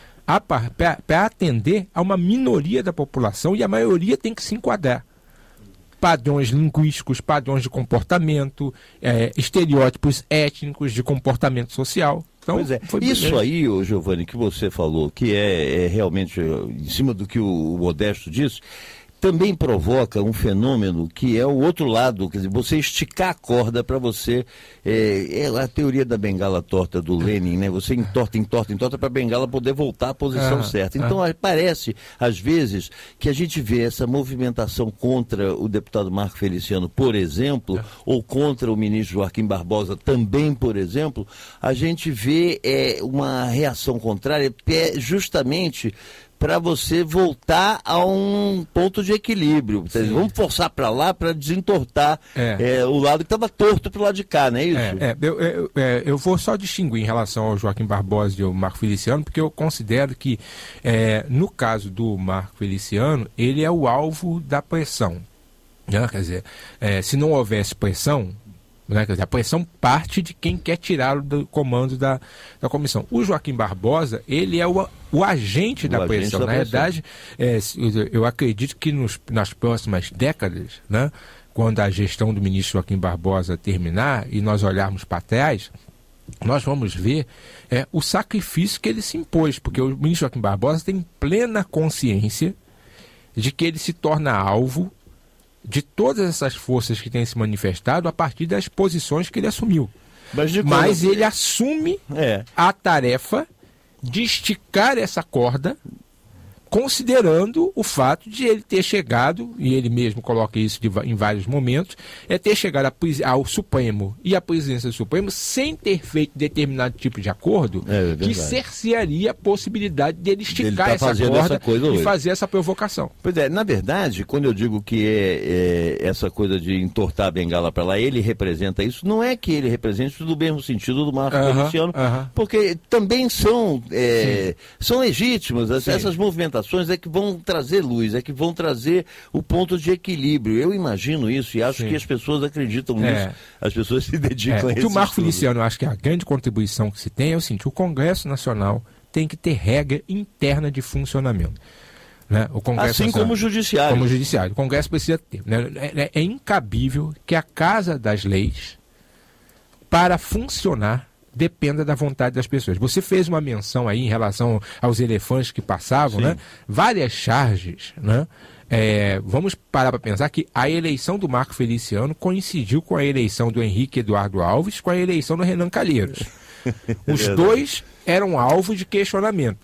para atender a uma minoria da população, e a maioria tem que se enquadrar. Padrões linguísticos, padrões de comportamento, é, estereótipos étnicos de comportamento social. Então, pois é, isso aí, ô, Giovanni, que você falou, que é, é realmente em cima do que o, o Modesto disse, também provoca um fenômeno que é o outro lado, quer dizer, você esticar a corda para você, é, é a teoria da bengala torta do Lenin, né? Você entorta, entorta, entorta para a bengala poder voltar à posição ah, certa. Então ah. parece, às vezes, que a gente vê essa movimentação contra o deputado Marco Feliciano, por exemplo, ah. ou contra o ministro Joaquim Barbosa também, por exemplo, a gente vê é, uma reação contrária, é justamente para você voltar a um ponto de equilíbrio. Vamos forçar para lá para desentortar é. É, o lado que estava torto para o lado de cá, não é isso? É, é, eu, eu, é, eu vou só distinguir em relação ao Joaquim Barbosa e ao Marco Feliciano, porque eu considero que, é, no caso do Marco Feliciano, ele é o alvo da pressão, né? Quer dizer, é, se não houvesse pressão, né? Quer dizer, a pressão parte de quem quer tirá-lo do comando da, da comissão. O Joaquim Barbosa, ele é o, o agente o da agente pressão. Da Na pressão. Verdade, é, eu acredito que nos, nas próximas décadas, né, quando a gestão do ministro Joaquim Barbosa terminar e nós olharmos para trás, nós vamos ver é, o sacrifício que ele se impôs, porque o ministro Joaquim Barbosa tem plena consciência de que ele se torna alvo de todas essas forças que têm se manifestado a partir das posições que ele assumiu. Mas, Mas ele assume é. a tarefa de esticar essa corda, considerando o fato de ele ter chegado, e ele mesmo coloca isso de, em vários momentos, é ter chegado a, ao Supremo e à presidência do Supremo sem ter feito determinado tipo de acordo é, é que cercearia a possibilidade dele esticar tá essa corda essa e hoje. fazer essa provocação. Pois é, na verdade, quando eu digo que é, é essa coisa de entortar a bengala para lá, ele representa isso, não é que ele represente do mesmo sentido do Marco uh-huh, Feliciano, uh-huh. porque também são, é, são legítimas Sim. essas movimentações é que vão trazer luz, é que vão trazer o ponto de equilíbrio. Eu imagino isso e acho Sim. que as pessoas acreditam nisso. É. As pessoas se dedicam é. a isso. O que o Marco Feliciano, eu acho que a grande contribuição que se tem é o seguinte: o Congresso Nacional tem que ter regra interna de funcionamento. Né? O Congresso assim Nacional, como o Judiciário. Como o Judiciário. O Congresso precisa ter. Né? É, é incabível que a Casa das Leis, para funcionar, dependa da vontade das pessoas. Você fez uma menção aí em relação aos elefantes que passavam, né? Várias charges, né? É, vamos parar para pensar que a eleição do Marco Feliciano coincidiu com a eleição do Henrique Eduardo Alves, com a eleição do Renan Calheiros. Os dois eram alvo de questionamento.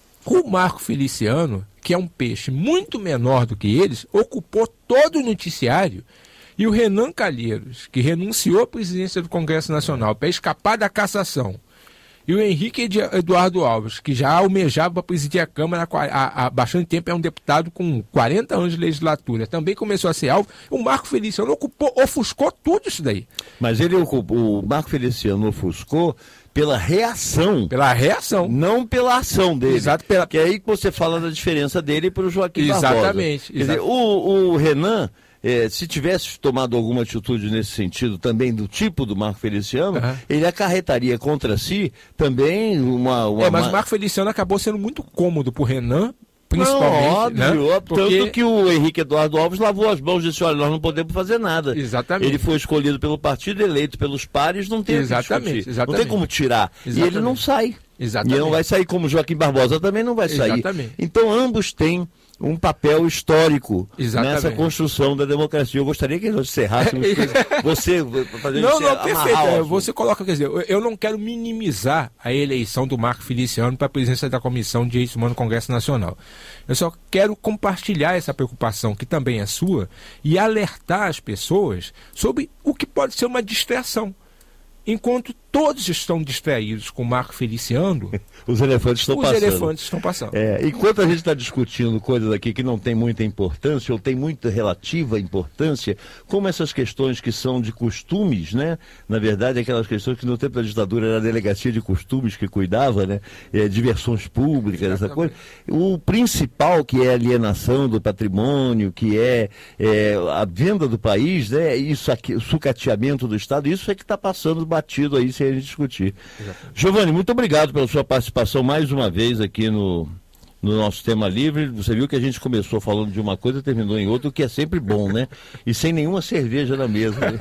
O Marco Feliciano, que é um peixe muito menor do que eles, ocupou todo o noticiário. E o Renan Calheiros, que renunciou à presidência do Congresso Nacional para escapar da cassação, e o Henrique Eduardo Alves, que já almejava para presidir a Câmara há, há bastante tempo, é um deputado com quarenta anos de legislatura, também começou a ser alvo, o Marco Feliciano ocupou, ofuscou tudo isso daí. Mas ele ocupou, o Marco Feliciano ofuscou pela reação. Pela reação. Não pela ação dele. Exato. Pela... Que é aí que você fala da diferença dele para o Joaquim Exatamente. Barbosa. Exatamente. Quer dizer, o, o Renan... É, se tivesse tomado alguma atitude nesse sentido também do tipo do Marco Feliciano, uhum. ele acarretaria contra si também uma... uma é, mas uma... o Marco Feliciano acabou sendo muito cômodo para o Renan, principalmente. Não, óbvio, né? óbvio. Porque... Tanto que o Henrique Eduardo Alves lavou as mãos e disse: olha, nós não podemos fazer nada. Exatamente. Ele foi escolhido pelo partido, eleito pelos pares, não tem exatamente, exatamente. Não tem como tirar. Exatamente. E ele não sai. Exatamente. E ele não vai sair como Joaquim Barbosa também não vai sair. Exatamente. Então ambos têm um papel histórico Exatamente. nessa construção da democracia. Eu gostaria que nós encerrássemos você fazer Não, você não, perfeito. Você coloca, quer dizer, eu não quero minimizar a eleição do Marco Feliciano para a presidência da Comissão de Direitos Humanos no Congresso Nacional. Eu só quero compartilhar essa preocupação, que também é sua, e alertar as pessoas sobre o que pode ser uma distração. Enquanto todos estão distraídos com o Marco Feliciano, os elefantes estão os passando. elefantes estão passando. É, enquanto a gente está discutindo coisas aqui que não tem muita importância, ou tem muita relativa importância, como essas questões que são de costumes, né? Na verdade, aquelas questões que no tempo da ditadura era a delegacia de costumes que cuidava, né? É, diversões públicas, Exatamente. essa coisa. O principal, que é a alienação do patrimônio, que é, é a venda do país, né? Isso aqui, o sucateamento do Estado, isso é que está passando batido aí sem a gente discutir. Giovanni, muito obrigado pela sua participação mais uma vez aqui no, no nosso Tema Livre. Você viu que a gente começou falando de uma coisa e terminou em outra, o que é sempre bom, né? E sem nenhuma cerveja na mesa. Né?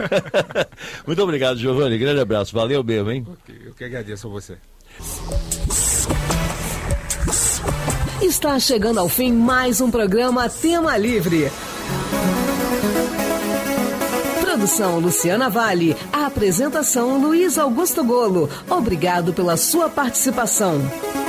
Muito obrigado, Giovanni. Grande abraço. Valeu mesmo, hein? Eu que agradeço a você. Está chegando ao fim mais um programa Tema Livre. Produção Luciana Vale. A apresentação Luiz Augusto Golo. Obrigado pela sua participação.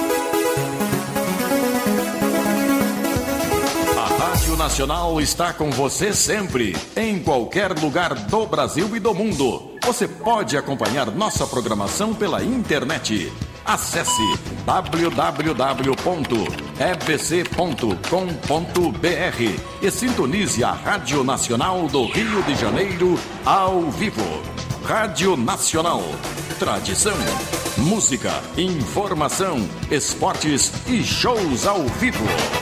A Rádio Nacional está com você sempre, em qualquer lugar do Brasil e do mundo. Você pode acompanhar nossa programação pela internet. Acesse w w w ponto e b c ponto com ponto b r e sintonize a Rádio Nacional do Rio de Janeiro ao vivo. Rádio Nacional. Tradição, música, informação, esportes e shows ao vivo.